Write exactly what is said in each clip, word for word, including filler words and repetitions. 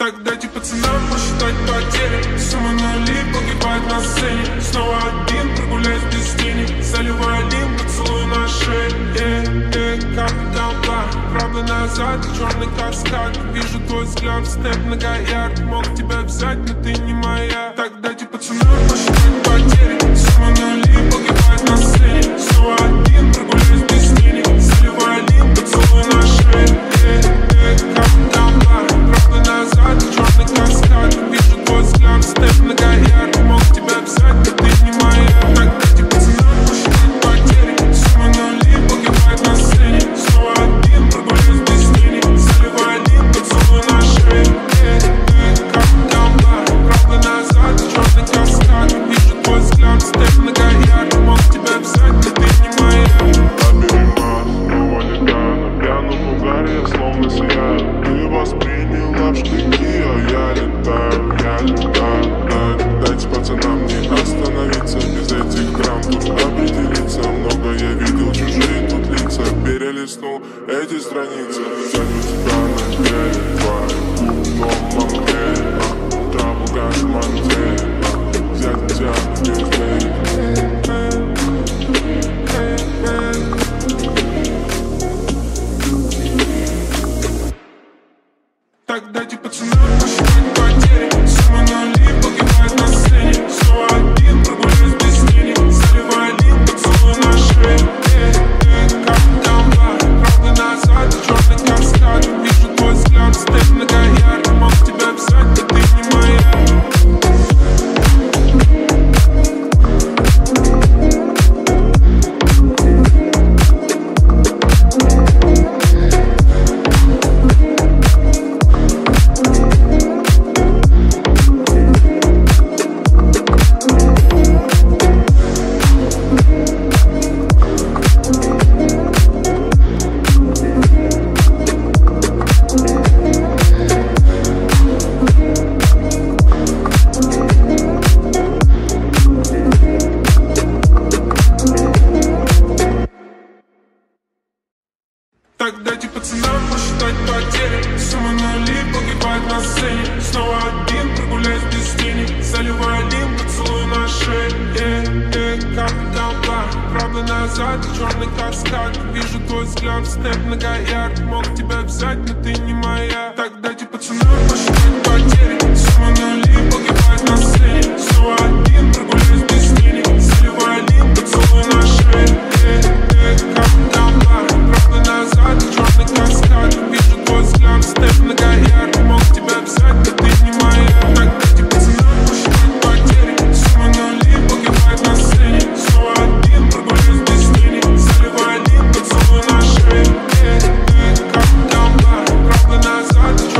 Так дайте пацанам посчитать потери. Сумма нули погибает на сцене. Снова один, прогуляюсь без денег. Заливаю лим, поцелуй на шее. Э, э, как толпа, правда назад, черный каскад. Вижу твой взгляд, степ нога ярд. Мог тебя взять, но ты не моя. Так дайте пацанам посчитать потери. Сумма нули погибает на сцене. Снова один, прогуляюсь без денег. Заливаю лим, поцелуй на шее. Э, э, как толпа, правда назад, черный каскад. Вижу твой взгляд, степ нога ярд. Мог тебя взять, но ты не моя. Так дайте пацанам посчитать потери. Сумма нули погибает на сцене. Снова один, прогуляюсь без денег. Заливаю лим, поцелуй на шее. Э, э, как толпа, правда назад, черный каскад. Вижу твой взгляд, степ нога ярд. Мог тебя взять, но ты не моя. Пьяном угаре я словно сияю. Ты восприняла в штыки, а я летаю, я летаю. Дайте пацанам не остановиться. Без этих драм тут определиться. Много я видел, чужие тут лица. Перелистнул эти страницы. Ценю тебя на деле, твою дома мне. Траву газ в манте, взять тебя без денег. Так дайте пацанам посчитать потери. Сумма нули погибает на сцене. Снова один, прогуляюсь без денег. Заливаю лим, поцелуй на шее. Э, э, как толпа, правда назад, черный каскад. Вижу твой взгляд, степ нога ярд. Мог тебя взять, но ты не моя. Так дайте пацанам посчитать потери. Сумма нули погибает на сцене. Снова один, прогуляюсь без денег. Заливаю лим, поцелуй на шее. Э, э, как толпа, правда назад, черный каскад. Вижу твой взгляд, степ нога ярд. Мог тебя взять, но ты не моя. Так дайте пацанам посчитать потери. Сумма нули погибает на сцене. Снова один, прогуляюсь без денег. Заливаю лим, поцелуй на шее. Э, э, как толпа, правда назад, черный каскад. Вижу твой взгляд, степ нога ярд. Мог тебя взять, но ты не моя. Так дайте пацанам посчитать потери. Сумма нули погибает на сцене. Снова один, прогуляюсь без денег. Заливаю лим, поцелуй на шее. Э, э, как толпа, правда назад.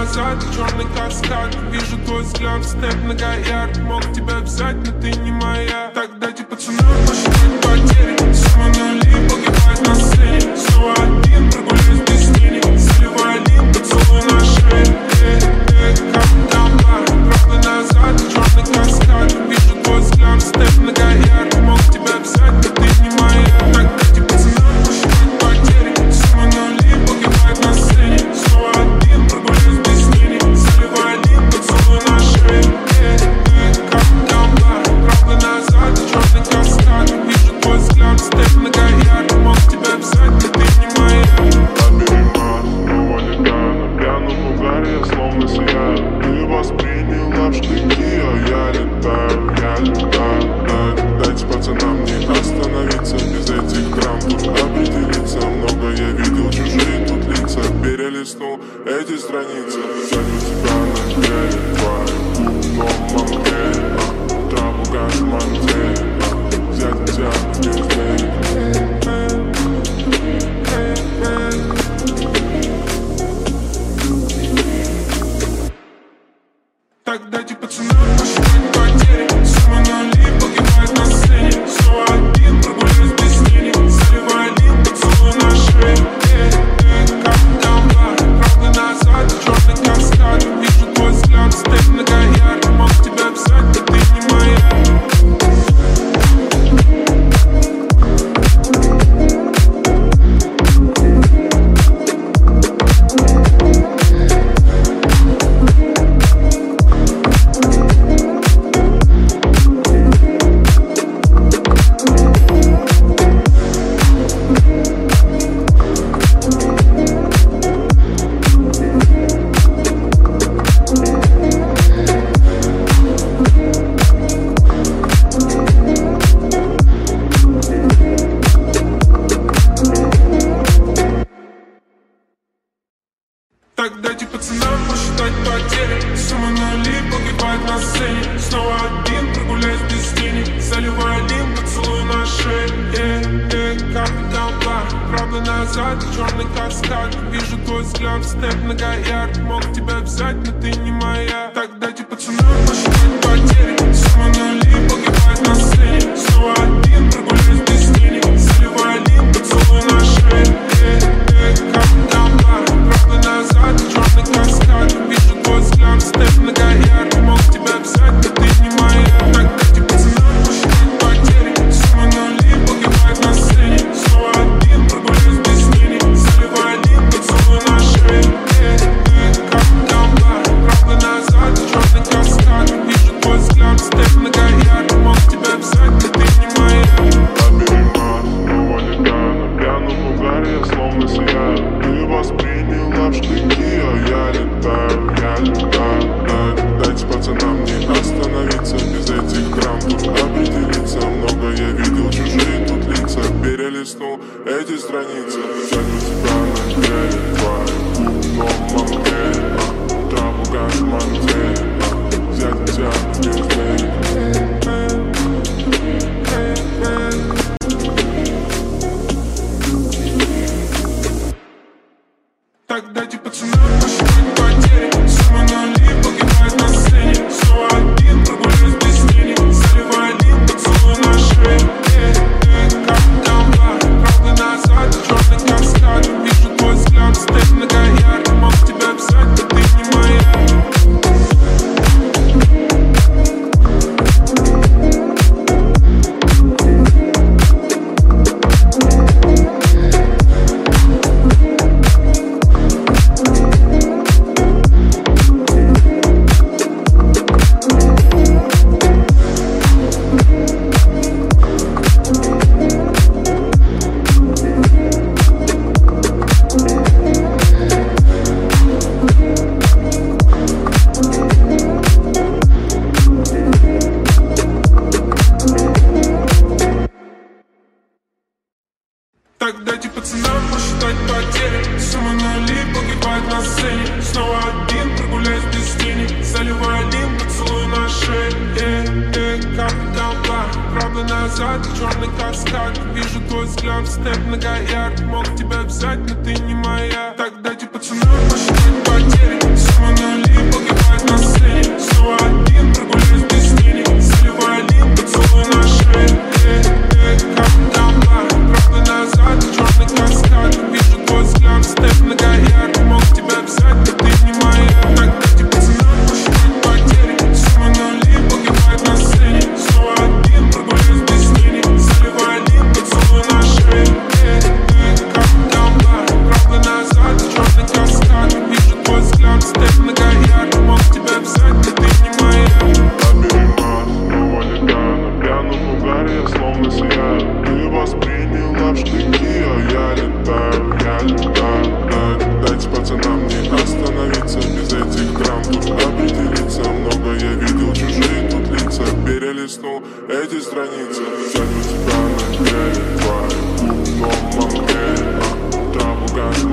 назад, черный каскад. Вижу твой взгляд, степ многоярд. Мог тебя взять, но ты не моя. Так дайте пацанам посчитать потери. Сумма нули погибает на сцене. Снова один, прогуляюсь без тени. Заливай лим, поцелуй на шее. Эй, эй, как там бар. Правда назад, черный каскад. Вижу твой взгляд, степ многоярд. Мог тебя взять, но ты не моя. Так дайте пацанам посчитать потери. Сумма нули погибает на сцене. Снова один, прогуляюсь без тени. Заливай лим, поцелуй на шее. Эй, эй, как там бар. Правда назад, черный каскад. Вижу твой взгляд, степ многоярд. Мог тебя взять, но ты не моя. Оберема, снова летаю на пьяном угаре, я словно сияю. Ты восприняла в штыки, а я летаю, я летаю. Дайте, дайте пацанам не остановиться, без этих драм тут определиться. Много я видел, чужие тут лица, перелистнул эти страницы. Ценю тебя на деле, твою губ, но мамке, а, траву газ в манте, а, взять тебя без денег. Так дайте пацанам посчитать потери. Сумма нули погибает на сцене. Снова один, прогуляюсь без тени. Заливай лим, поцелуй на шее. Эй, эй, как там бар. Правда назад, черный каскад. Вижу твой взгляд, степ многоярд. Мог тебя взять, но ты не моя. Так дайте пацанам посчитать потери. Сумма нули погибает на сцене. Снова один, прогуляюсь без тени. Заливай лим, поцелуй на шее. Эй, эй, как там бар. Правда назад, черный каскад. Вижу твой взгляд, степ многоярд. Мог тебя взять, но ты не моя. Так дайте пацанам посчитать потери. Сумма нули погибает на сцене. Снова один, прогуляюсь без тени. Заливай лим, поцелуй на шее. Эй, эй, как там бар. Правда назад, черный каскад. Вижу твой взгляд, степ многоярд. Мог тебя взять, но ты не моя. Так дайте пацанам посчитать потери. Сумма нули погибает на сцене. Снова один, прогуляюсь без тени. Заливай лим, поцелуй на шее. Эй, эй, как там бар. Правда назад, черный каскад. Вижу твой взгляд, степ многоярд. Мог тебя взять, но ты не моя. Оберема, снова летаю на пьяном угаре, я словно сияю. Ты восприняла в штыки, а я летаю, я летаю. Дайте, дайте пацанам не остановиться, без этих драм тут определиться. Много я видел, чужие тут лица, перелистнул эти страницы. Ценю тебя на деле, твою губ, но мамке, а, траву газ в манте, а, взять тебя без денег. Так дайте пацанам посчитать потери. Сумма нули погибает на сцене. Снова один, прогуляюсь без тени. Заливай лим, поцелуй на шее. Эй, эй, как там бар. Правда назад, черный каскад. Вижу твой взгляд, степ многоярд. Мог тебя взять, но ты не моя. Так дайте пацанам посчитать потери. Сумма нули погибает на сцене. Снова один, прогуляюсь без тени. Заливай лим, поцелуй на шее. Эй, эй, как там бар. Правда назад, черный каскад. Вижу твой взгляд, степ многоярд. Мог тебя взять, но ты не моя. Так дайте пацанам посчитать потери. Сумма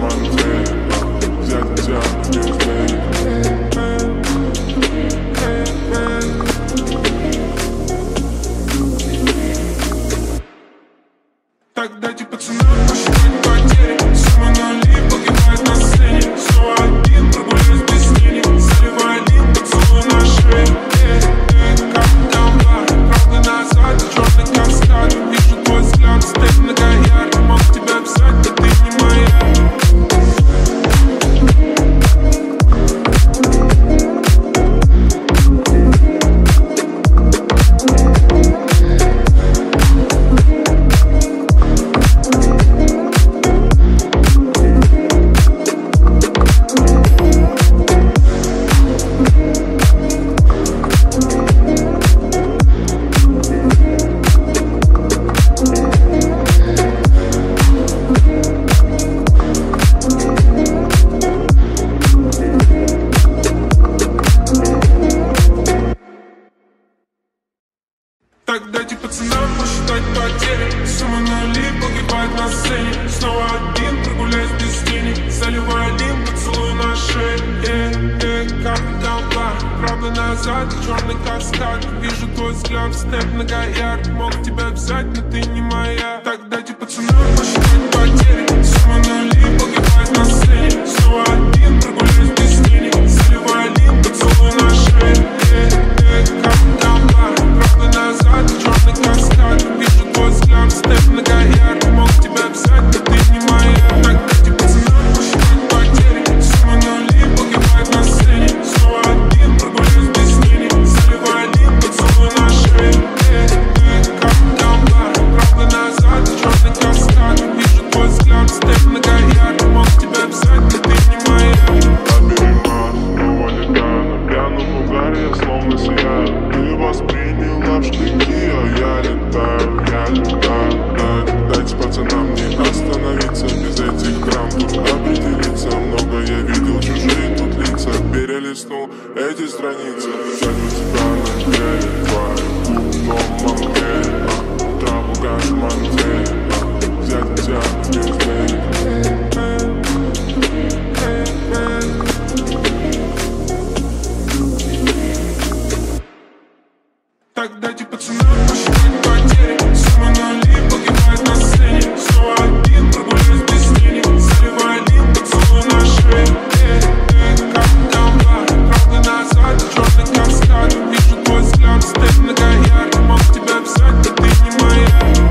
Монтель, взять взять Ньюсдей. Так дайте пацанам посчитать потери. Сумма нули погибает на сцене. Снова один, прогуляюсь без тени. Заливай один поцелуй на шее. Эй, эй, как дамба. Правда назад, черный каскад. Вижу твой взгляд, степ на гаяр. Мог тебя взять, но ты не моя. Так дайте пацанам посчитать потери. Сумма нули погибает на сцене. Снова один, прогуляюсь без тени. Заливай один поцелуй на шее. Эй, эй, как дамба. Правда назад, черный каскад. Вижу твой взгляд, степ на гаяр. Мог тебя взять, но ты не моя. Так дайте пацанам посчитать потери. Сумма нули погибает на сцене. Снова один, прогуляюсь без тени. Заливай один поцелуй на шее. Эй, эй, как дамба. Правда назад, черный каскад. Вижу твой взгляд, степ на гаяр. Мог тебя взять, но ты не моя. Так дайте пацанам посчитать потери. Сумма нули погибает на сцене. Снова один, прогуляюсь без тени. Заливай один поцелуй на шее. Эй, эй, как дамба. Правда назад, черный каскад. Вижу твой взгляд, степ на гаяр. Мог тебя взять, но ты не моя. Оберемас, его летаю на пьяном угаре, я словно сияю. Ты восприняла в штыки, а я летаю, я летаю. Дай, дайте пацанам не остановиться, без этих драм тут определиться. Много я видел, чужие тут лица, перелистнул эти страницы. Сядь у тебя на деле, твой клуб, но Монтель, траву газ Монтель, взять взять Ньюсдей. Так дайте пацанам посчитать потери. Сумма нули погибает на сцене. Снова один, прогуляюсь без тени. Заливай один поцелуй на шее. Эй, эй, как дамба. Правда назад, черный каскад. Вижу твой взгляд, степ на гаяр. Мог тебя взять, но ты не моя.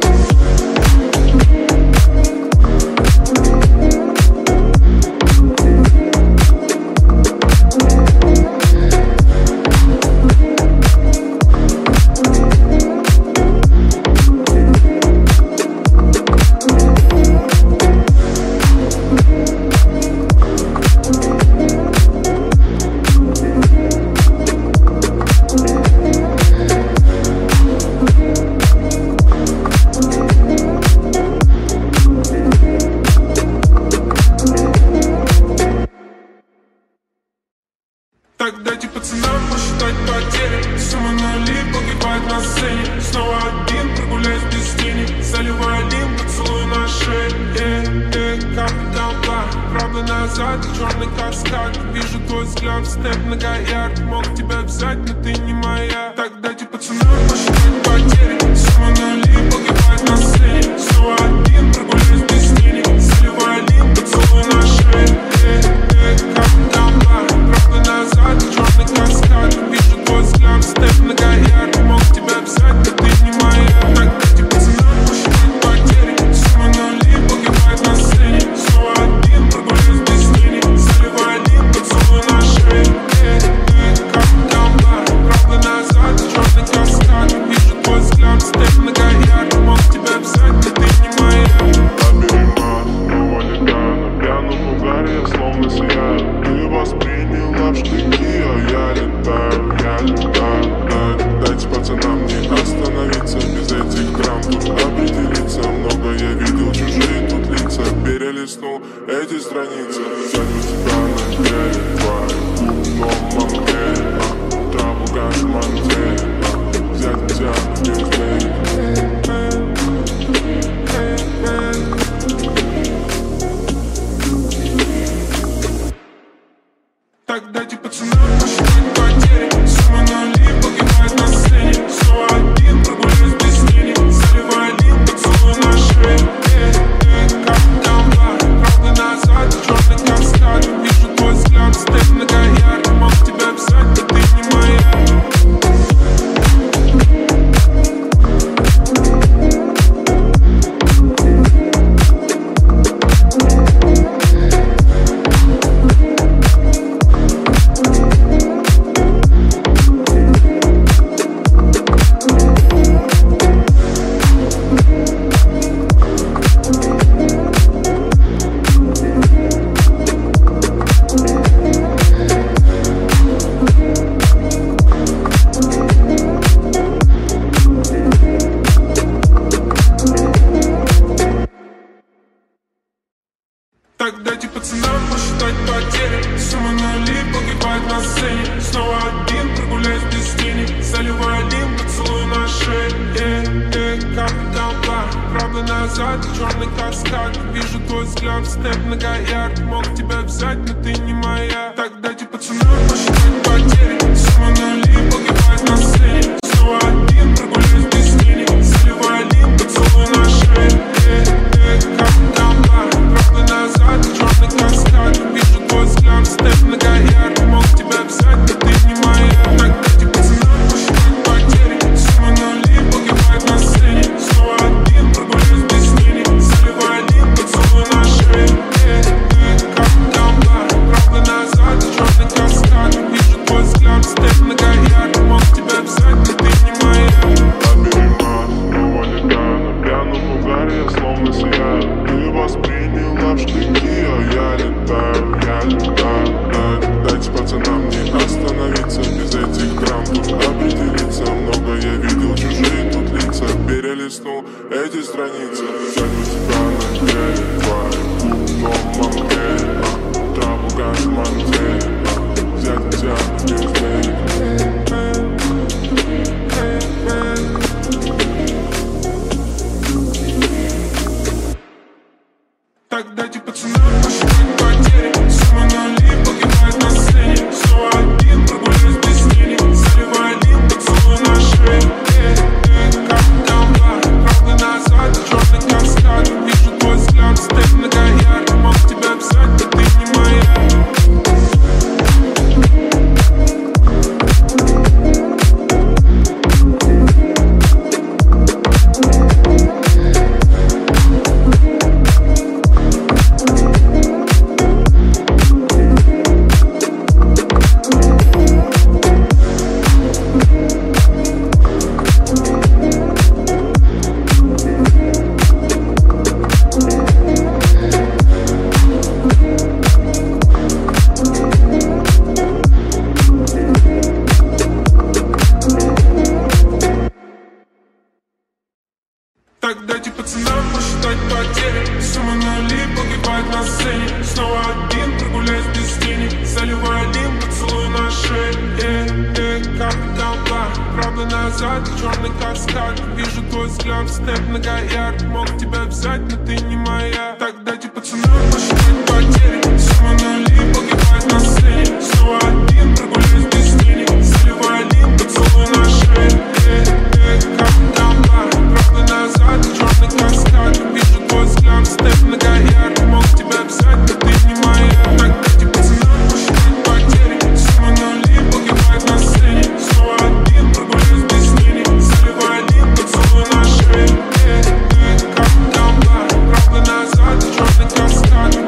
Так дайте пацанам посчитать потери. Сумма нули погибает на сцене. Снова один, прогуляюсь без тени. Заливай один поцелуй на шее. Эй, эй, как дамба. Правда назад, черный каскад. Вижу твой взгляд, степ на гаяр. Мог тебя взять, но ты не моя. Так дайте пацанам посчитать потери. Сумма нули погибает на сцене. Снова один, прогуляюсь без тени. Заливай один поцелуй на шее. Эй, эй, как дамба. Правда назад, черный каскад. Вижу твой взгляд, степ на гаяр. Мог тебя взять, но ты не моя. Так дайте пацанам посчитать потери. Сумма нули погибает на сцене. Снова один, прогуляюсь без тени. Заливай один поцелуй на шее. Эй, эй, как дамба. Правда назад, черный каскад. Вижу твой взгляд, степ на гаяр. Мог тебя взять, но ты не моя. Оберемас, его летаю на пьяном угаре, я словно сияю. Ты восприняла в штыки, а я летаю, я летаю. Дай, дайте пацанам не остановиться, без этих драм тут определиться. Много я видел, чужие тут лица, перелистнул эти страницы. Сядь у тебя на деле, твой клуб, но Монтель, траву газ Монтель, взять взять Ньюсдей. Так дайте пацанам посчитать потери. Сумма нули погибает на сцене. Снова один, прогуляюсь без тени. Заливаю лим, поцелуй на шее. Эй, эй, как голова. Правда назад, черный каскад. Вижу твой взгляд, степ на гаяр. Мог тебя взять, но ты не моя. Так дайте пацанам посчитать потери. Сумма нули погибает на сцене. Снова один, прогуляюсь без тени. Заливаю лим, поцелуй на шее. Эй, эй, как голова. Правда назад, черный каскад. Вижу твой взгляд, степ на гаяр. Мог тебя взять, но ты не моя. Так дайте пацанам посчитать потери. Сумма нули погибает на сцене. Снова один, прогуляюсь без тени. Заливаю лим, поцелуй на шее. Эй, эй, как голова. Правда назад, черный каскад. Вижу твой взгляд, степ на гаяр. Мог тебя взять, но ты не моя. Так дайте пацанам посчитать потери. Сумма нули погибает на сцене. Снова один, прогуляюсь без тени. Заливаю лим, поцелуй на шее. Эй, эй, как голова. Правда назад, черный каскад. Вижу твой взгляд, степ на гаяр. Мог тебя взять, но ты не моя. Набери нас, снова летаю на пьяном угаре, я словно сияю. Ты восприняла в штыки, а я летаю, я летаю. Дай, дайте пацанам не остановиться, без этих драм тут определиться. Много я видел, чужие тут лица, перелистнул эти страницы. Взять бы тебя на деле, твой клуб дома мне, а, траву газ мантель, а, взять бы тебя на Tuesday. Так дайте пацанам посчитать потери. Сумма нули погибает на сцене. Снова один, прогуляюсь без тени. Заливаю лим, поцелуй на шее. Эй, эй, как голова. Правда назад, черный каскад. Вижу твой взгляд, степ на гаяр. Мог тебя взять, но ты не моя. Так дайте пацанам посчитать потери. Сумма нули погибает на сцене. Снова один, прогуляюсь без тени. Заливаю лим, поцелуй на шее. Эй, эй, как голова. Правда назад, черный каскад. Вижу твой взгляд, степ на гаяр. Мог тебя взять, но ты не моя. Так дайте пацанам посчитать потери. Сумма нули погибает на сцене. Снова один, прогуляюсь без тени. Заливаю лим, поцелуй на шее. Эй, эй, как голова. Правда назад, черный каскад. Вижу твой взгляд, степ на гаяр. Мог тебя взять, но ты не моя. Так дайте пацанам посчитать потери. Сумма нули погибает на сцене. Снова один, прогуляюсь без тени. Заливаю лим, поцелуй на шее. Эй, эй, как голова. Правда назад, черный каскад.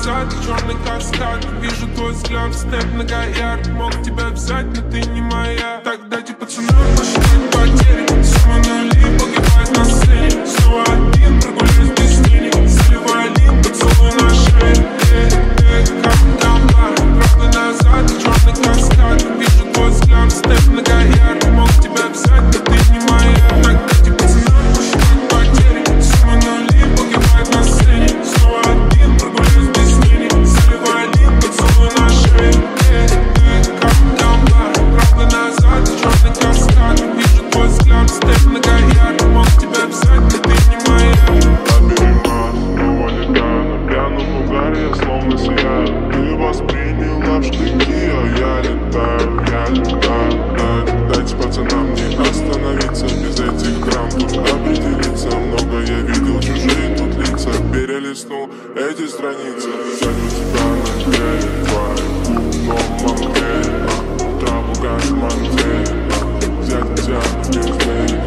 назад, черный каскад. Вижу твой взгляд, степ многоярд. Мог тебя взять, но ты не моя. Так дайте пацанам посчитать потери. Сумма нули погибает на сцене. Снова один, прогуляюсь без тени. Заливай лим, поцелуй на шее. Э, э, как дамба. Правда назад, черный каскад. Вижу твой взгляд, степ многоярд. Мог тебя взять, но ты не моя. Так дайте пацанам посчитать потери. Сумма нули погибает на сцене. Снова один, прогуляюсь без тени. Заливай лим, поцелуй на шее. Э, э, как дамба. Правда назад, черный каскад. Вижу твой взгляд, степ многоярд. Мог тебя взять, но ты не моя. Оберега, снова летаю на пьяном угаре, я словно сияю. Ты восприняла в штыки, а я летаю, я летаю. Дай, дайте пацанам не остановиться, без этих драм тут определиться. Много я видел, чужие тут лица, перелистнул эти страницы. Взять у тебя на деле, твои губ, но мамке, траву газ манте, взять тебя без лей.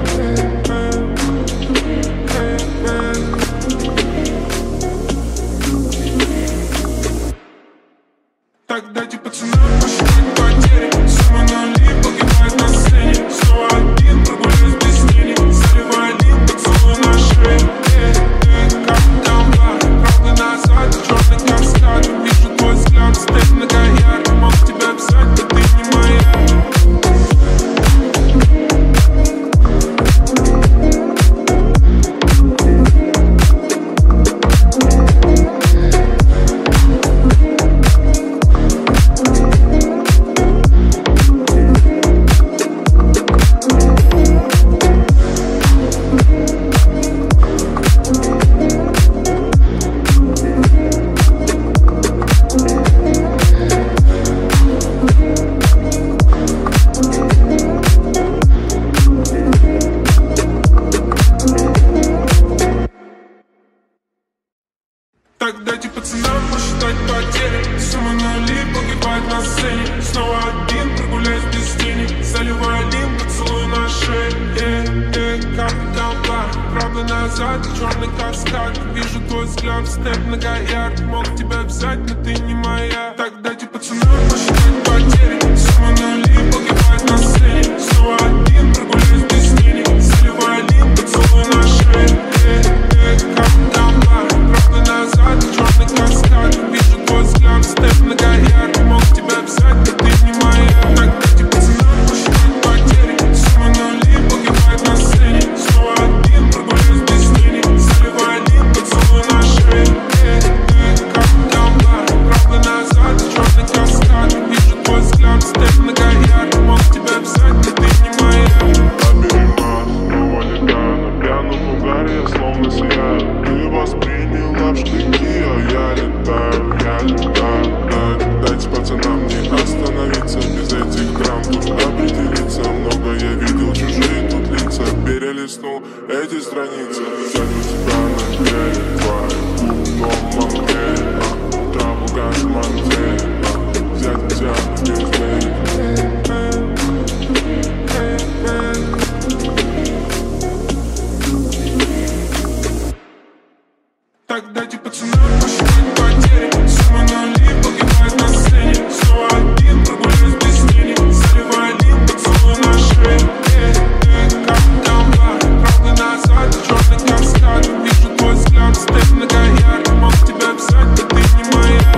Так дайте пацанам посчитать потери. Сумма нули погибает на сцене. Снова один, прогуляюсь без тени. Заливай лим, поцелуй на шее. Э, э, как дамба. Правда назад, черный каскад. Вижу твой взгляд, степ многоярд. Мог тебя взять, но ты не моя. Так дайте пацанам посчитать потери. Сумма нули погибает на сцене. Снова один, прогуляюсь без тени. Заливай лим, поцелуй на шее. Э, э, как дамба. Правда назад, черный каскад. Вижу твой взгляд, степ многоярд. Мог тебя взять, но ты не моя. Так дайте пацанам посчитать потери. Сумма нули погибает на сцене. Снова один, прогуляюсь без тени. Заливай лим, поцелуй на шее. Э, э, как дамба. Правда назад, черный каскад. Вижу твой взгляд, степ многоярд. Мог тебя взять, но ты не моя. Так дайте пацанам посчитать потери. Сумма нули погибает на сцене. Снова один, прогуляюсь без тени. Заливай лим, поцелуй на шее. Э, э, как дамба. Правда назад, черный каскад. Вижу твой взгляд, степ многоярд. Мог тебя взять, но ты не моя. Оберега, снова летаю на пьяном угаре, я словно сияю. Ты восприняла в штыки, а я летаю, я летаю. Дай, дайте пацанам не остановиться, без этих драм тут определиться. Много я видел, чужие тут лица, перелистнул эти страницы. Взять у тебя на деле, твои губ, но мамке, траву газ манте, взять тебя без лей. Так дайте пацанам посчитать потери. Сумма нули погибает на сцене. Снова один, прогуляюсь без тени. Заливай лим, поцелуй на шее. Э, э, как дамба. Правда назад, черный каскад. Вижу твой взгляд, степ многоярд. Мог тебя взять, но ты не моя.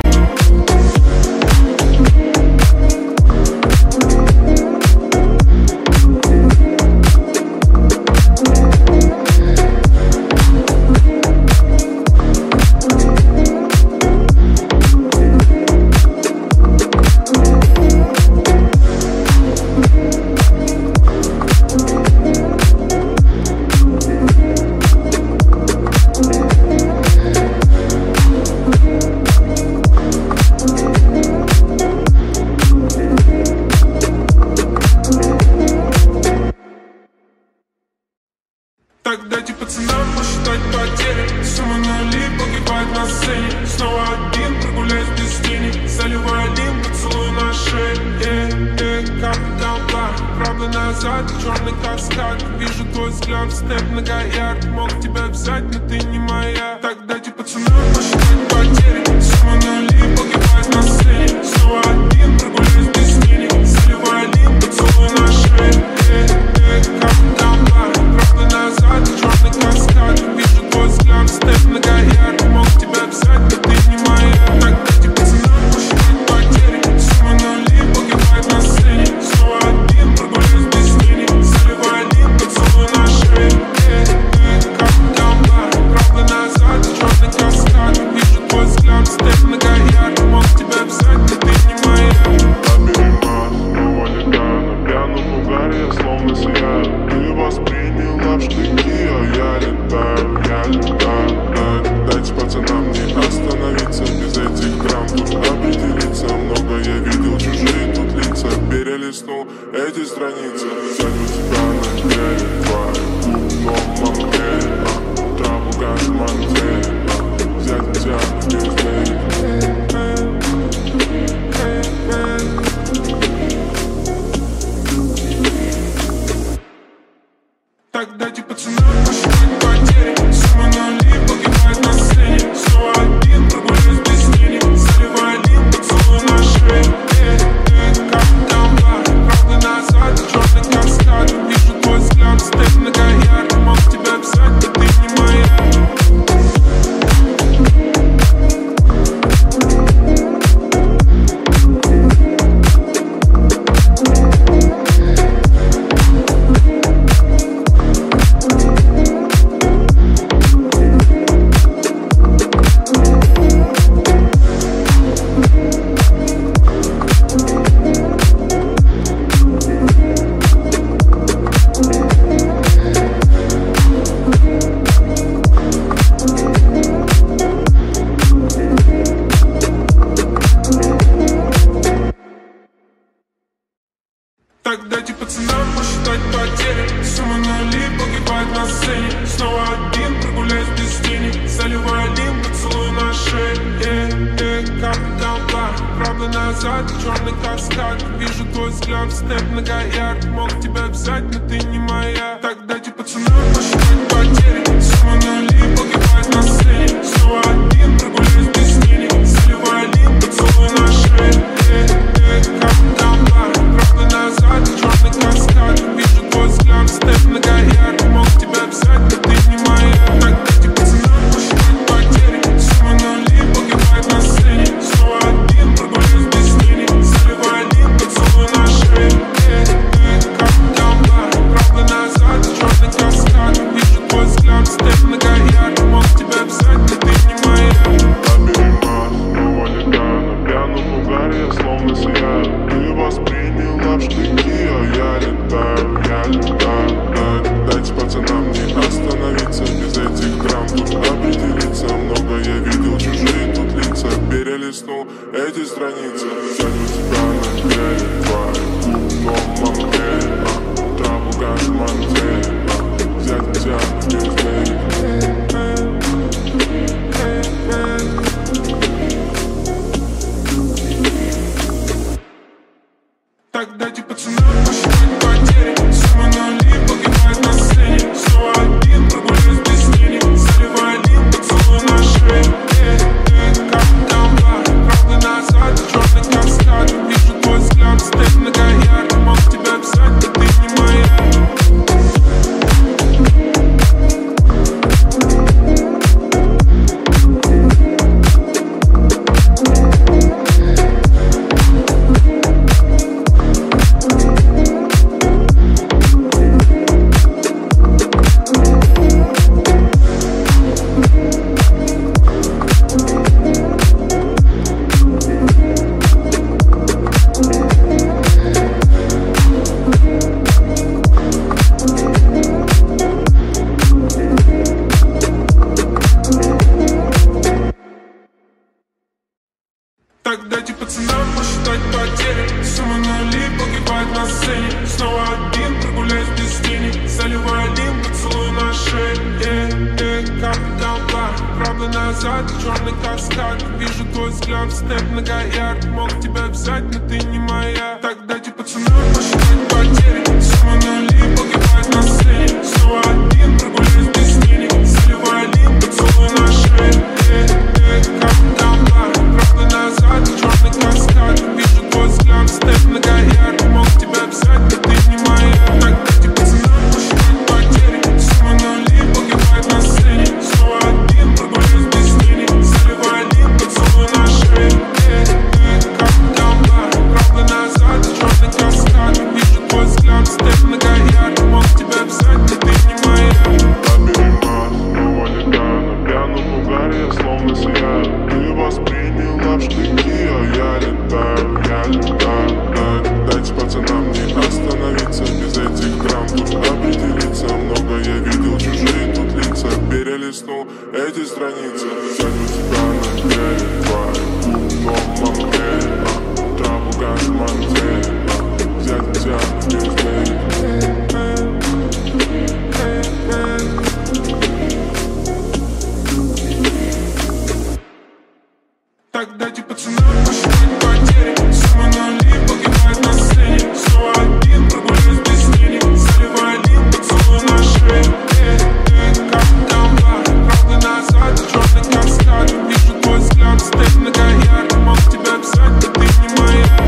Так дайте пацанам посчитать потери. Сумма нули погибает на сцене. Снова один, прогуляюсь без тени. Заливай лим, поцелуй на шее. Э, э, как дамба. Правда назад, черный каскад. Вижу твой взгляд, степ многоярд. Мог тебя взять, но ты не моя. Так дайте пацанам посчитать потери. Сумма нули взгляд, степ многоярд. Мог тебя взять, но ты не моя. Так дайте пацанам посчитать потери. Сумма нули погибает на сцене. Снова один, прогуляюсь без тени. Заливай один поцелуй на шее. Эй, эй, как гамба. Правда назад, черный каскад. Вижу твой взгляд, степ многоярд. Мог тебя взять, но ты не моя. Я словно сияю. Ты восприняла в штыки, а я летаю, я летаю. Дайте пацанам не остановиться, без этих драм тут определиться. Много я видел, чужие тут лица. Перелистнул эти страницы. Ценю тебя на деле, твои губы, но мамке. Траву газ манте, взять тебя без дверей. Так дайте пацанам посчитать потери. Сумма нули погибает на сцене. Снова один, прогуляюсь без тени. Заливай один поцелуй на шее. Эй, эй, как гамба. Правда назад, черный каскад. Вижу твой взгляд, степ многоярд. Мог тебя взять, но ты не моя. Так дайте пацанам посчитать потери. Сумма нули погибает на сцене. Снова один, прогуляюсь без тени. Заливай один поцелуй на шее. Эй, эй, как гамба. Правда назад, черный каскад. Вижу твой взгляд, степ многоярд. Мог тебя взять, но ты не моя. Так дайте пацанам посчитать потери. Сумма нули погибает на сцене. Снова один, прогуляюсь без тени. Заливай один поцелуй на шее. Эй, эй, как гамба. Правда назад, черный каскад. Вижу твой взгляд, степ многоярд. Мог тебя взять, но ты не моя. Так дайте пацанам посчитать потери. Сумма нули погибает на сцене. Снова один, прогуляюсь без тени. Заливай один поцелуй на шее. Эй, эй, как гамба. Правда назад, черный каскад. Вижу твой взгляд, степ многоярд. Мог тебя взять, но ты не моя. Я словно сияю. Ты восприняла в штыки, а я летаю, я летаю. Дайте пацанам не остановиться, без этих драм тут определиться. Много я видел, чужие тут лица. Перелистнул эти страницы. Ценю тебя на деле, твои губы, но мамке. Траву газ манте, взять тебя без дверей. Так дайте пацанам посчитать потери. Сумма нули погибает на сцене. Снова один, прогуляюсь без тени. Заливай один поцелуй на шее. Эй, эй, как гамба. Правда назад, черный каскад. Вижу твой взгляд, степ многоярд. Мог тебя взять, но ты не моя. Так дайте пацанам посчитать потери. Сумма нули погибает на сцене. Снова один, прогуляюсь без тени. Заливай один поцелуй на шее. Эй, эй, как гамба. Правда назад, черный каскад. Вижу твой взгляд, степ многоярд. Мог тебя взять, но ты не моя. Так дайте пацанам посчитать потери. Сумма нули погибает на сцене. Снова один, прогуляюсь без тени. Заливай один поцелуй на шее. Эй, эй, как гамба. Правда назад, черный каскад. Вижу твой взгляд, степ многоярд. Мог тебя взять, но ты не моя. Так дайте пацанам посчитать потери. Сумма нули погибает на сцене. Снова один, странице. Тянет тебя на деле, твои губы в апреле. Траву газ мантель, взять тебя не измерить. Так дайте пацанам посчитать потери. Сумма нули погибает на сцене. Снова один, прогуляюсь без тени. Заливай лим, поцелуй на шее. Эй, эй, как там бар? Правда назад, черный каскад. Вижу твой взгляд, степ на гаяр. Мог тебя взять, но ты не моя.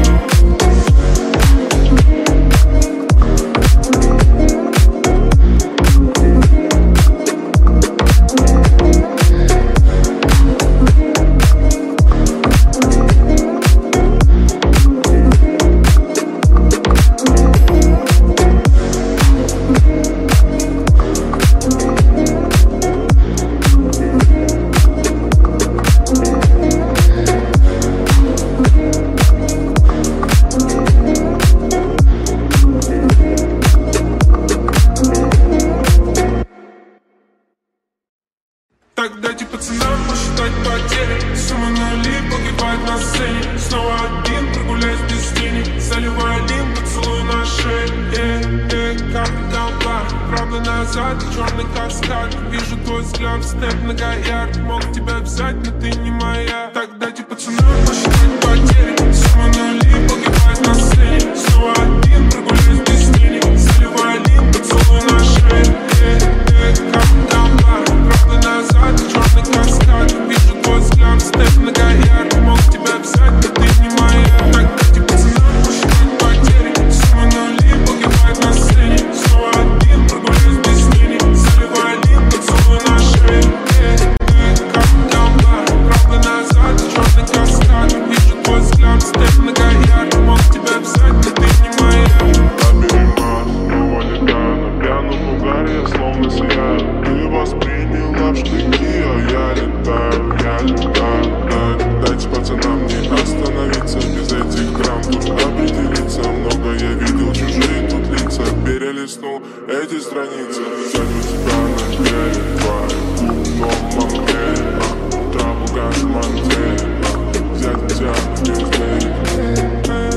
Так дайте пацанам посчитать потери. Сумма нули погибает на сцене. Снова один, прогуляюсь без тени. Заливай лим, поцелуй на шее. Эй, эй, как там бар? Правда назад, черный каскад. Вижу твой взгляд, степ на гаяр. Мог тебя взять, но ты не моя. Так дайте пацанам посчитать потери. Сумма нули погибает на сцене. Снова один, прогуляюсь без тени. Заливай лим, поцелуй на шее. Эй, эй, как там бар? Правда назад, черный каскад. Вижу твой взгляд, степ на гаяр. Мог тебя взять, но ты не моя. Так дайте пацанам посчитать потери. Сумма нули погибает на сцене. Снова один, прогуляюсь без тени. Заливай лим, поцелуй на шее. Эй, эй, как там бар? Правда назад, черный каскад. Вижу твой взгляд, степ на гаяр. Мог тебя взять, но ты не моя. Оберема, снова летаю на пьяном угаре, я словно сияю. Ты восприняла в штыки, а я летаю, я летаю. Дай, дайте пацанам не остановиться, без этих драм тут определиться. Много я видел, чужие тут лица, перелистнул эти страницы. Тянет тебя на деле, твои губы в апреле. Траву газ мантель, взять тебя не измерить.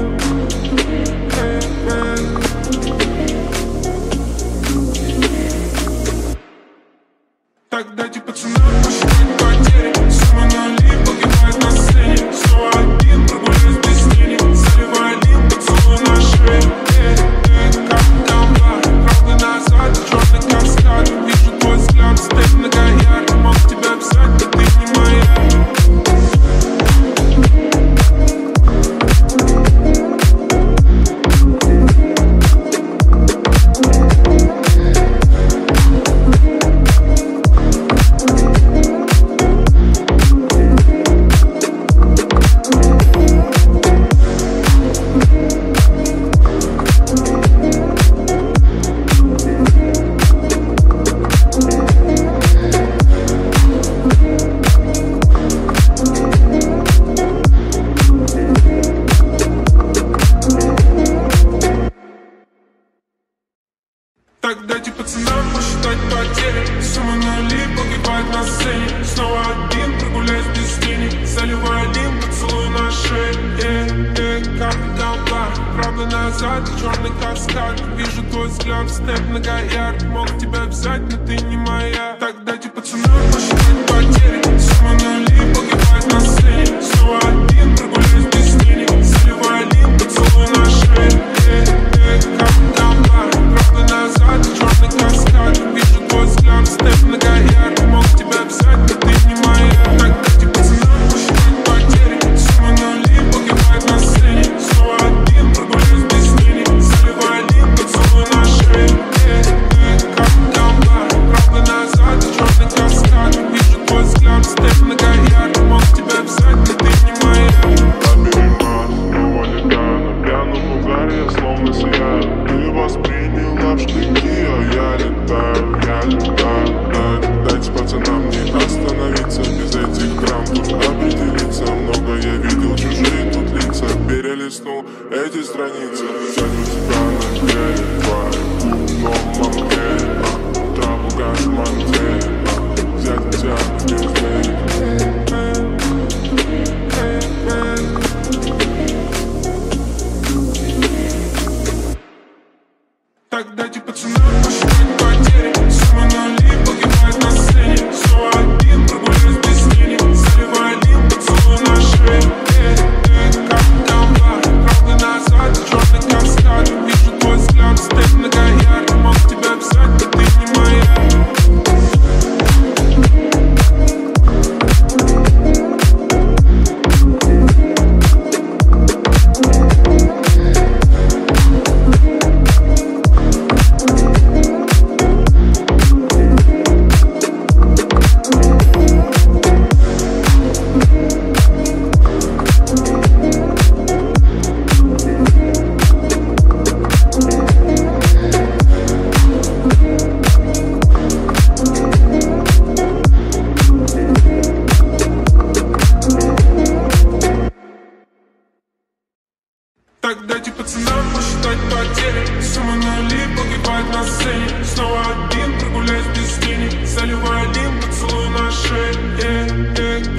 Так дайте пацанам посчитать потери. Сумма нули погибает на сцене. Снова один, прогуляюсь без тени. Заливай лим, поцелуй на шее. Эй, эй, как там бар? Правда назад, черный каскад. Вижу твой взгляд, степ на гаяр. Мог тебя взять, но ты не моя. Так дайте пацанам посчитать потери. Сумма нули погибает на сцене. Снова один, прогуляюсь без тени. Заливай лим, поцелуй на шее. Эй, эй, как там бар? Правда назад, черный каскад. Вижу твой взгляд, степ на гаяр. Мог тебя взять, но ты не моя. Так дайте пацанам посчитать потери. Сумма нули погибает на сцене. Снова один, прогуляюсь без тени. Заливай лим, поцелуй на шее. Эй, эй, как там бар? Правда назад, черный каскад. Вижу твой взгляд, степ на гаяр. Мог тебя взять, но ты не моя. Так дайте пацанам посчитать потери. Сумма нули погибает на сцене. Снова один, прогуляюсь без тени. Заливай лим, поцелуй на шее. Эй, эй, как там бар? Правда назад,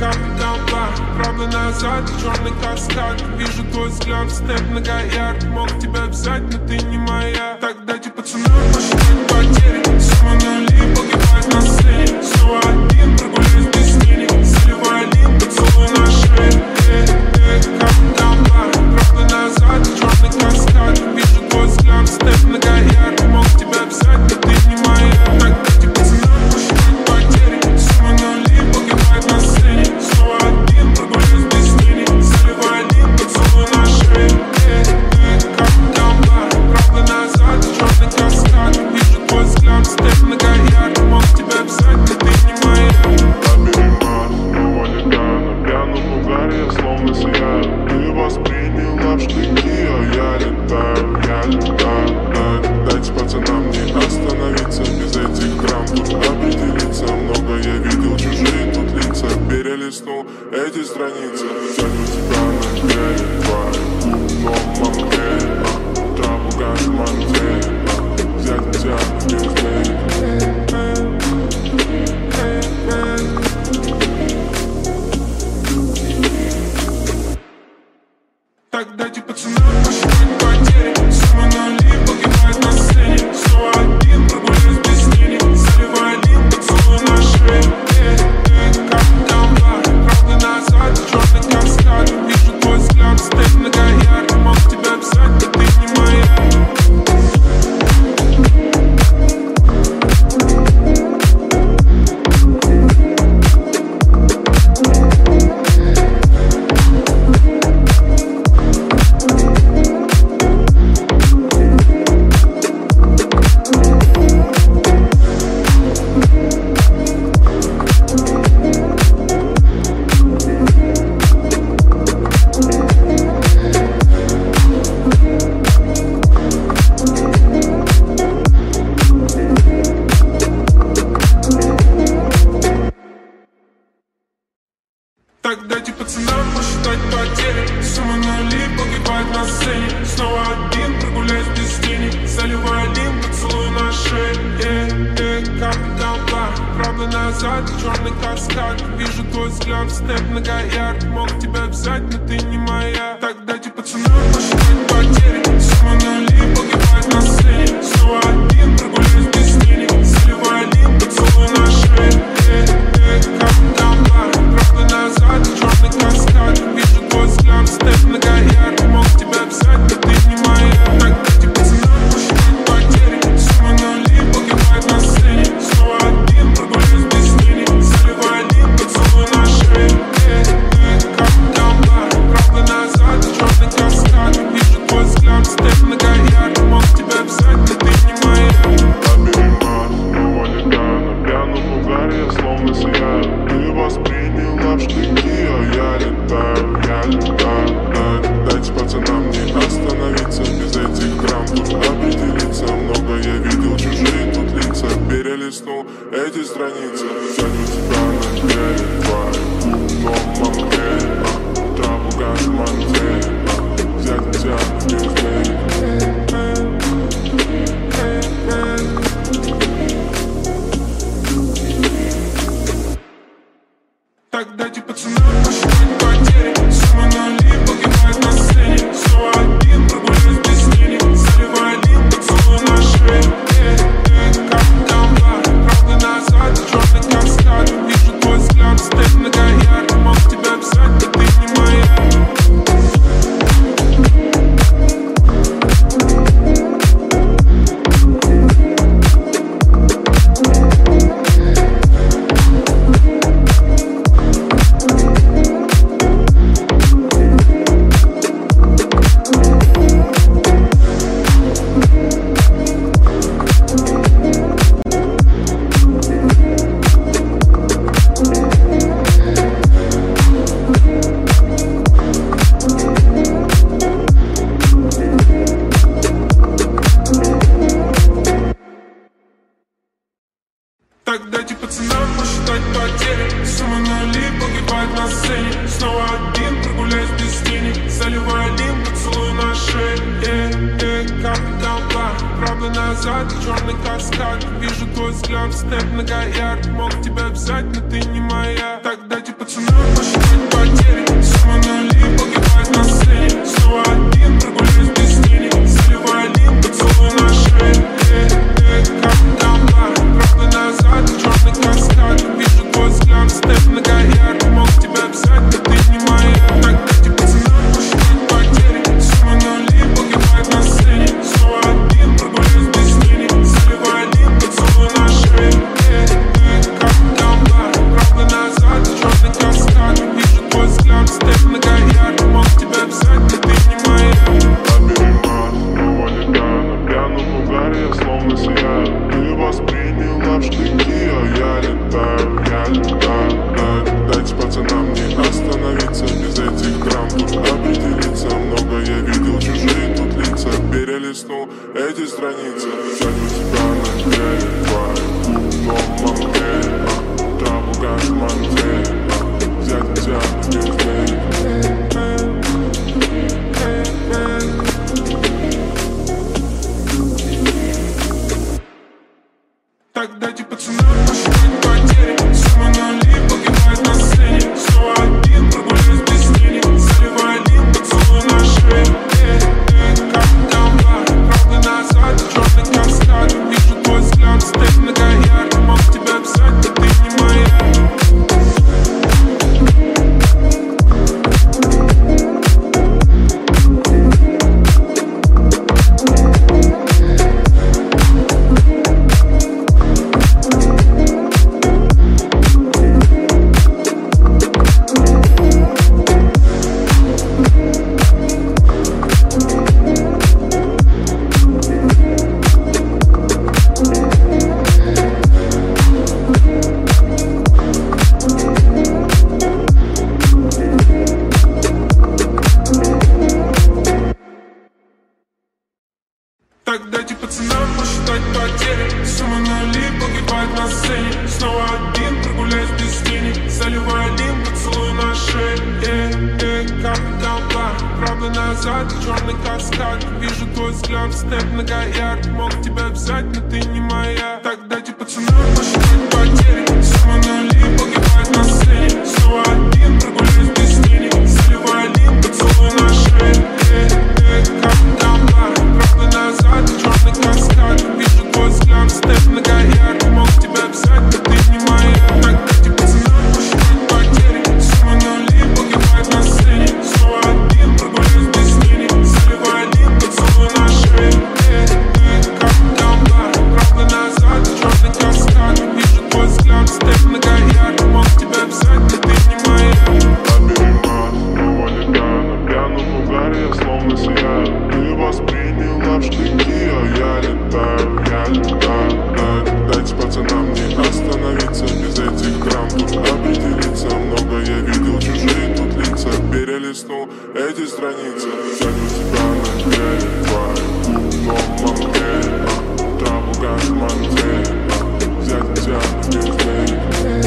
капли толпа, правда назад, черный каскад. Вижу твой взгляд, степ многоярд. Мог тебя взять, но ты не моя. Так дайте пацанам посчитать потери. Сумма нули погибает на сцене. Снова один, прогуляюсь без тени. Заливай лим, поцелуй на шее. Эй, эй, капли толпа, правда назад, черный каскад. Вижу твой взгляд, степ многоярд. Мог тебя взять, но ты не моя. Так дайте пацанам посчитать потери. Сумма нули погибает на сцене. Снова один, прогуляюсь без тени. Заливай лим, поцелуй на шее. Эй, эй, капли толпа, правда назад, черный каскад. Вижу твой взгляд, степ многоярд. Мог тебя взять, но ты не моя. Оберема, снова летаю на пьяном угаре, я словно сияю. Ты восприняла в штыки, а я летаю, я летаю. Дай, дайте пацанам не остановиться, без этих драм тут определиться. Много я видел, чужие тут лица, перелистнул эти страницы. Тяну тебя на геле, твой клуб, но мамке. Траву газ манте, взять тебя без лей. Так дайте пацанам посчитать потери. Сумма нули погибает на сцене. Снова один, прогуляюсь без тени. Заливай лим, поцелуй на шее. Эй, эй, капли толпа, правда назад, черный каскад. Вижу твой взгляд, степ многоярд. Мог тебя взять, но ты не моя. Так дайте пацанам посчитать потери. Сумма нули погибает на сцене. Снова один, прогуляюсь без тени. Заливай лим, поцелуй на шее. Эй, эй, капли толпа, правда назад, черный каскад. Вижу твой взгляд, степ многоярд. Мог тебя взять, но ты не моя. Так дайте пацанам посчитать потери. Сумма нули погибает на сцене. Снова один, прогуляюсь без тени. Заливай лим, поцелуй на шее. Эй, эй, капли толпа, правда назад, черный каскад. Вижу твой взгляд, степ многоярд. Мог тебя взять, но ты не моя. Так дайте пацанам посчитать потери. Сумма нули погибает на сцене. Снова один, прогуляюсь без тени. Заливай лим, поцелуй на шее. Эй, эй, капли толпа, правда назад, черный каскад. Вижу твой взгляд, степ многоярд. Мог тебя взять, но ты не моя. Оберема, снова летаю на пьяном угаре, я словно сияю. Ты восприняла в штыки, а я летаю, я летаю. Дай, дайте пацанам не остановиться, без этих драм тут определиться. Много я видел, чужие тут лица, перелистнул эти страницы. Тяну тебя на геле, твой клуб, но мамке. Траву газ манте, взять тебя без лей. Так дайте пацанам посчитать потери. Сумма нули погибает на сцене. Снова один, прогуляюсь без тени. Заливай лим, поцелуй на шее. Эй, эй, капли толпа, правда назад, черный каскад. Вижу твой взгляд, степ многоярд. Мог тебя взять, но ты не моя. Так дайте пацанам посчитать потери. Сумма нули погибает на сцене. Снова один, прогуляюсь без тени. Заливай лим, поцелуй на шее. Эй, эй, капли толпа, правда назад, черный каскад. Вижу твой взгляд, степ многоярд. Мог тебя взять, но ты не моя. Так дайте пацанам назад, черный каскад. Вижу твой взгляд, степ многоярд. Мог тебя взять, но ты не моя. Так дайте пацанам посчитать потери. Сумма нули погибает на сцене. Снова один, прогуляюсь без тени. Заливай лим, поцелуй на шее. Эй, эй, как гамба. Правда назад, черный каскад. Вижу твой взгляд, степ многоярд. Мог тебя взять, но ты не моя. Так дайте пацанам посчитать потери. Сумма нули погибает на сцене. Снова один, прогуляюсь без тени. Заливай лим, поцелуй на шее. Эй, эй, как гамба. Правда назад, черный каскад. Вижу твой взгляд, степ многоярд. Мог тебя взять, но ты не моя. Оберега, снова летаю на пьяном угаре, я словно сияю. Ты восприняла в штыки, а я летаю, я летаю. Дай, дайте пацанам не остановиться, без этих драм тут определиться. Много я видел, чужие тут лица, перелистнул эти страницы. Ценю тебя на деле, твой клуб, но мангель, траву газ мантель, взять тебя без лей.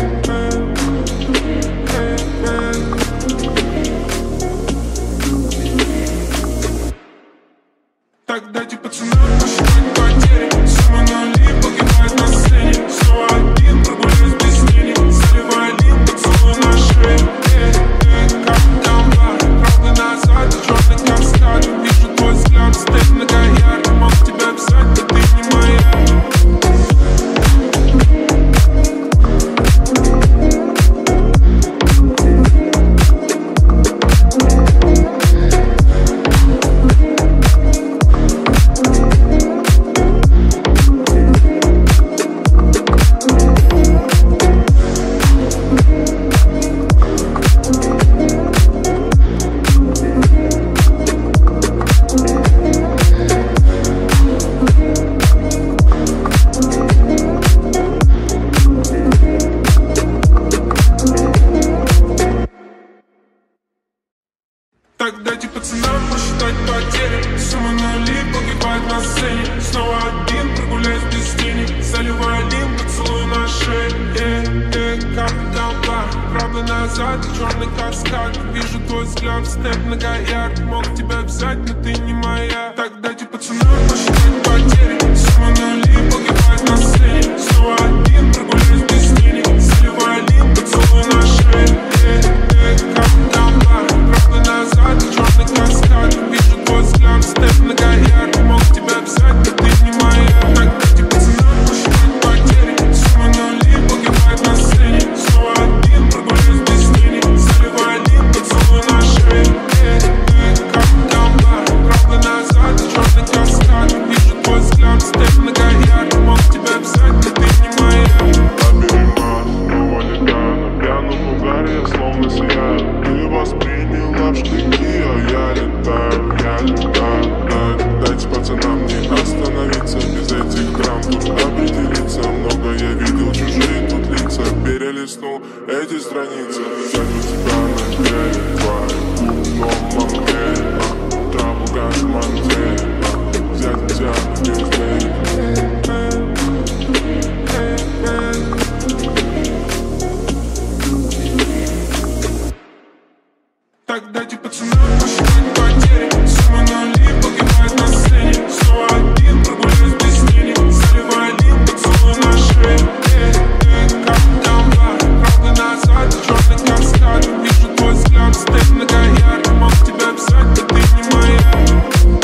Так дайте пацанам посчитать потери. Сумма нули погибает на сцене. Снова один, прогуляюсь без тени. Заливай лим, поцелуй на шее. Эй, эй, как гамба. Правда назад, черный каскад. Вижу твой взгляд, степ многоярд. Мог тебя взять, но ты не моя. Так дайте пацанам посчитать потери. Сумма нули погибает на сцене. Снова один, прогуляюсь без тени. Заливай лим, поцелуй на шее. Эй, эй, как гамба. Правда назад, черный каскад. Вижу твой взгляд, степ многоярд. Мог тебя взять, но ты не моя. Так дайте пацанам посчитать потери. Сумма нули погибает на сцене. Снова один, прогуляюсь без тени. Заливай лим, поцелуй на шее. Эй, эй, как гамба. Правда назад, черный каскад. Вижу твой взгляд, степ многоярд. Мог тебя взять, но ты не моя. Так дайте пацанам посчитать потери. Сумма нули погибает на сцене. Снова один, прогуляюсь без тени. Заливай лим, поцелуй на шее. Эй, эй, как гамба. Правда назад, черный каскад. Вижу твой взгляд, степ многоярд. Мог тебя взять, но ты не моя. Оберега, снова летаю на пьяном угаре, я словно сияю. Ты восприняла в штыки, а я летаю, я летаю. Дай, дайте пацанам не остановиться, без этих драм тут определиться. Много я видел, чужие тут лица, перелистнул эти страницы. Ценю тебя на деле, твой клуб, но мангель, траву газ мантель, взять тебя без лей. Так дайте пацанам посчитать потери. Сумма нули погибает на сцене. Снова один, прогуляюсь без тени. Заливай лим, поцелуй на шее. Эй, эй, как гамба. Правда назад, черный каскад. Вижу твой взгляд, степ многоярд. Мог тебя взять, но ты не моя.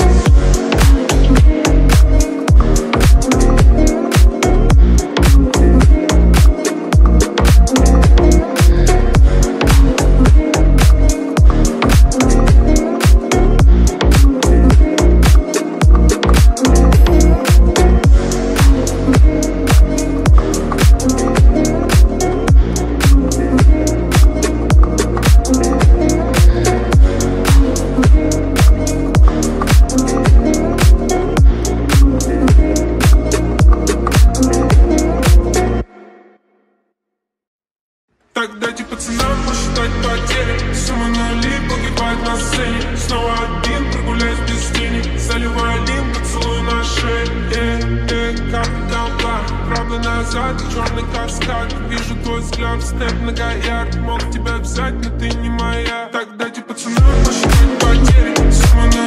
Так дайте пацанам посчитать потери. Сумма нули погибает на сцене. Снова один, прогуляюсь без тени. Заливай лим, поцелуй на шее. Эй, эй, как гамба. Правда назад, черный каскад. Вижу твой взгляд, степ многоярд. Мог тебя взять, но ты не моя. Так дайте пацанам посчитать потери. Сумма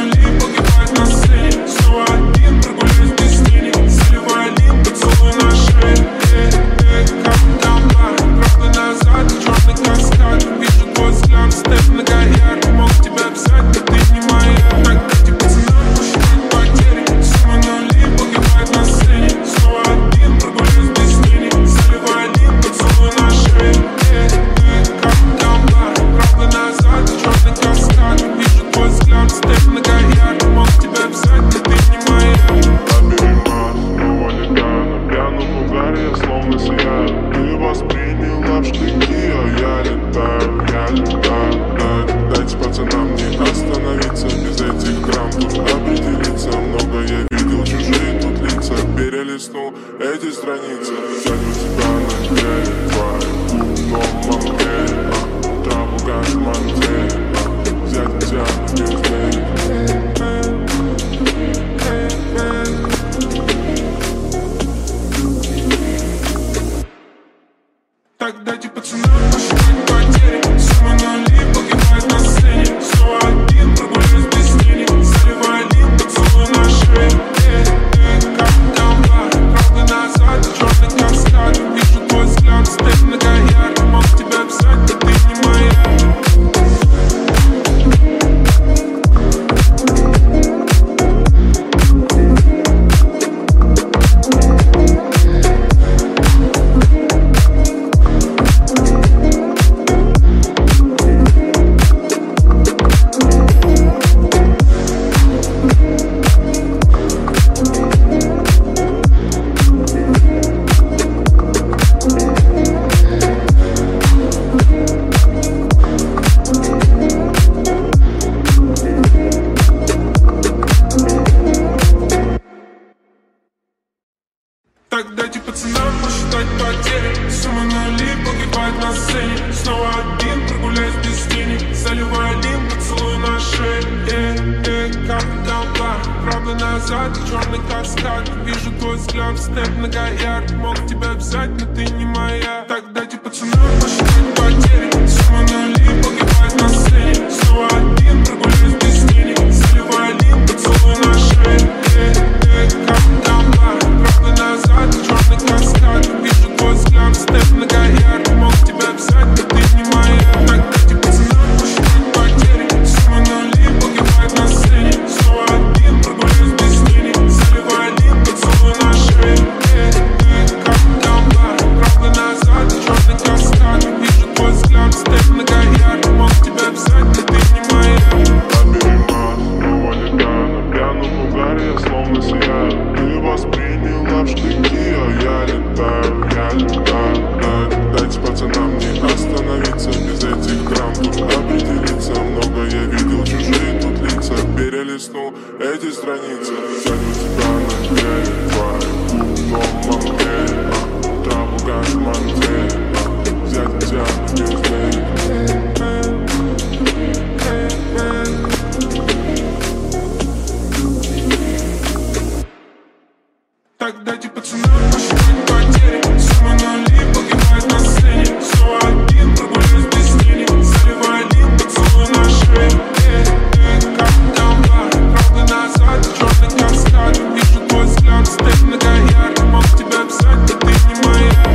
Так дайте пацанам посчитать потери. Сумма нули погибает на сцене. Снова один, прогуляюсь без тени. Заливаю лим, поцелуй на шее. Э, э, как толпа. Правда назад, черный каскад. Вижу твой взгляд, степ многоярд. Мог тебя взять, но ты не моя. Так дайте пацанам посчитать потери. Сумма нули погибает на сцене. Снова один, прогуляюсь без тени. Заливаю лим, поцелуй на шее. Э, э, как толпа. Правда назад, черный каскад. Вижу твой взгляд, степ многоярд. Мог тебя взять, но ты не моя. Так дайте пацанам посчитать потери. Сумма нули погибает на сцене. Снова один, прогуляюсь без тени. Заливаю лим, поцелуй на шее. Э, э, как толпа. Правда назад, черный каскад. Вижу твой взгляд, степ многоярд. Мог тебя взять, но ты не моя. Словно сияю, ты восприняла в штыки, а я летаю, я летаю. Дайте пацанам не остановиться, без этих драм тут определиться. Много я видел, чужие тут лица, перелистнул эти страницы. Взять у тебя на деле, твою губу в мамке, траву гаш манте, взять тебя без лей. Так дайте пацанам посчитать потери. Сумма нули погибает на сцене. Снова один, прогуляюсь без тени. Заливаю лим, поцелуй на шее. Э, э, как толпа. Правда назад, черный каскад. Вижу твой взгляд, степ многоярд. Мог тебя взять, но ты не моя.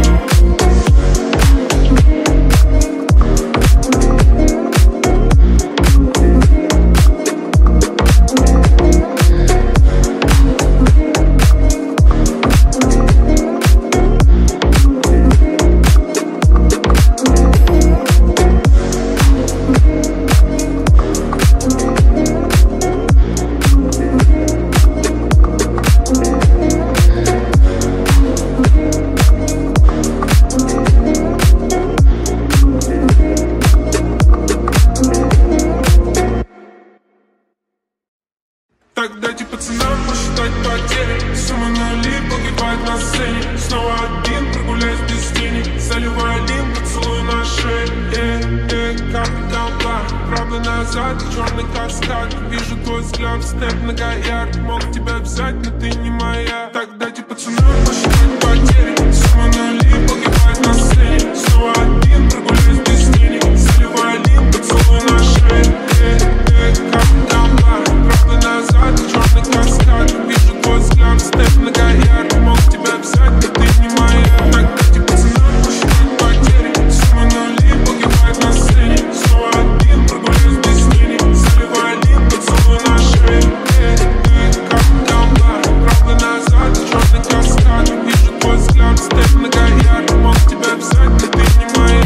Так дайте пацанам посчитать потери. Сумма нули погибает на сцене. Снова один, прогуляюсь без тени. Заливаю лим, поцелуй на шее. Э, э, как толпа. Правда назад, черный каскад. Вижу твой взгляд, степ многоярд. Мог тебя взять, но ты не моя. Так дайте пацанам посчитать потери. Сумма нули погибает на сцене. Снова один, прогуляюсь без тени. Заливаю лим, поцелуй на шее. Э, э, как толпа. Правда назад, черный каскад. Вижу твой взгляд, степ многоярд. Мог тебя взять, но ты не моя. Так дайте пацанам посчитать потери. Сумма нули погибает на сцене. Снова один, прогуляюсь без тени. Заливаю лим, поцелуй на шее. Э, э, как толпа. Правда назад, черный каскад. Вижу твой взгляд, степ многоярд. Мог тебя взять, но ты не моя.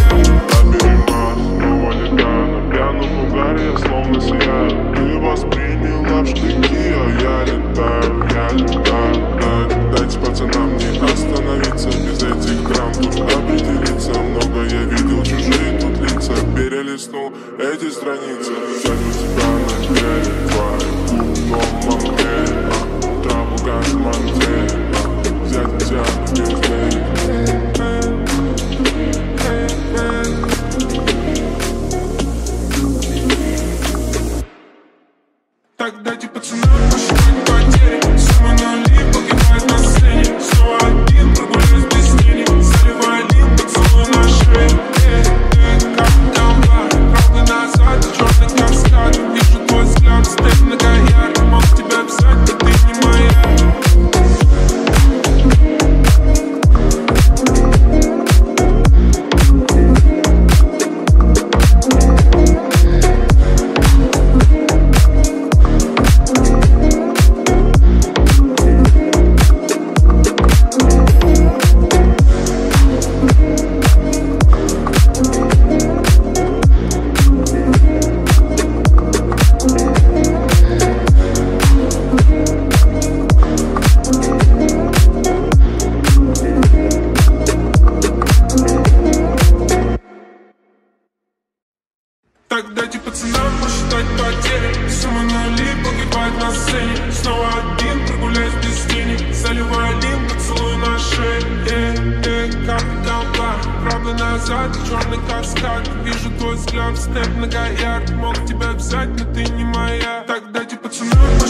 Словно сияю, ты восприняла в штыки, а я летаю, я летаю. Дайте пацанам не остановиться, без этих драм тут определиться. Много я видел, чужие тут лица, перелистнул эти страницы. Взять у тебя на деле, твою губу в мамке, траву гаш манте, взять тебя без лей. Так дайте пацанам посчитать потери. Сумма нули погибает на сцене. Снова один, прогуляюсь без тени. Заливаю лим, поцелуй на шее. Э, э, как толпа. Правда назад, черный каскад. Вижу твой взгляд, степ многоярд. Мог тебя взять, но ты не моя. Так дайте пацанам посчитать потери. Сумма нули погибает на сцене. Снова один, прогуляюсь без денег. Заливаю лим, поцелуй на шее. Э, э, как толпа. Правда назад, черный каскад. Вижу твой взгляд, снэп на гоярд. Мог тебя взять, но ты не моя. Так дайте пацанам